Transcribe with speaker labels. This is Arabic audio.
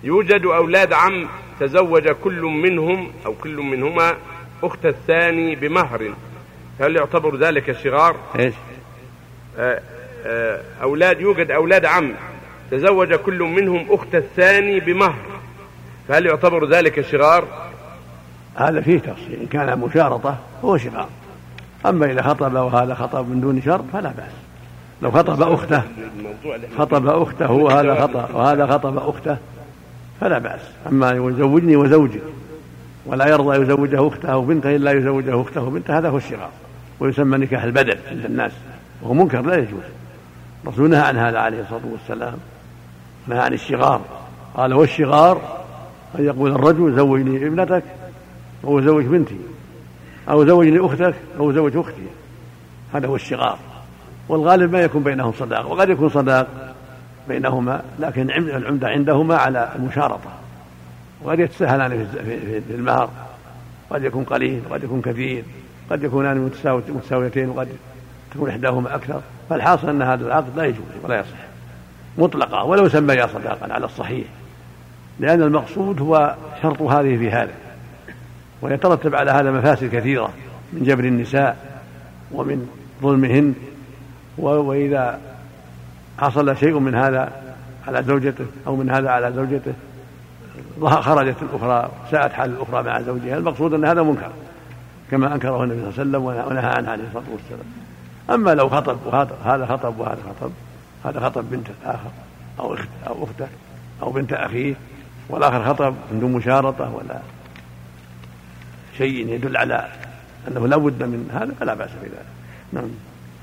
Speaker 1: يوجد أولاد عم تزوج كل منهم أو كل منهما أخت الثاني بمهر، هل يعتبر ذلك شغار؟
Speaker 2: إيش؟
Speaker 1: يوجد أولاد عم تزوج كل منهم أخت الثاني بمهر، فهل يعتبر ذلك شغار؟
Speaker 2: هذا فيه تفصيل، إن كان مشارطة هو شغار، أما إذا خطب وهذا خطب من دون شرط فلا بأس. لو خطب أخته وهذا خطب وهذا خطب أخته فلا بأس. أما يزوجني وزوجي ولا يرضى يزوجه أخته وبنته إلا يزوجه أخته وبنته، هذا هو الشغار، ويسمى نكاح البدل عند الناس، وهو منكر لا يجوز. الرسول نهى عن هذا عليه الصلاة والسلام، نهى عن الشغار، قال والشغار أن يقول الرجل زوجني ابنتك أو زوج بنتي أو زوجني أختك أو زوج أختي، هذا هو الشغار. والغالب ما يكون بينهم صداق، وقد يكون صداق بينهما لكن العمدة عندهما على المشارطة، وقد يتساهلان في المهر، قد يكون قليل وقد يكون كثير، قد يكونان متساويتين وقد تكون إحداهما أكثر. فالحاصل أن هذا العقد لا يجوز ولا يصح مطلقا ولو سمي صداقا على الصحيح، لأن المقصود هو شرط هذه في هذا، ويترتب على هذا مفاسد كثيرة من جبر النساء ومن ظلمهن، وإذا حصل شيء من هذا على زوجته أو من هذا على زوجته خرجت الأخرى ساءت حال الأخرى مع زوجها. المقصود أن هذا منكر كما أنكره النبي صلى الله عليه وسلم ونهى عنه عليه الصلاة والسلام. أما لو خطب وهذا خطب وهذا خطب، هذا خطب بنت الآخر أو أخته أو بنت أخيه والآخر خطب من دون مشارطة ولا شيء يدل على أنه لا بد من هذا فلا بأس بذلك. نعم.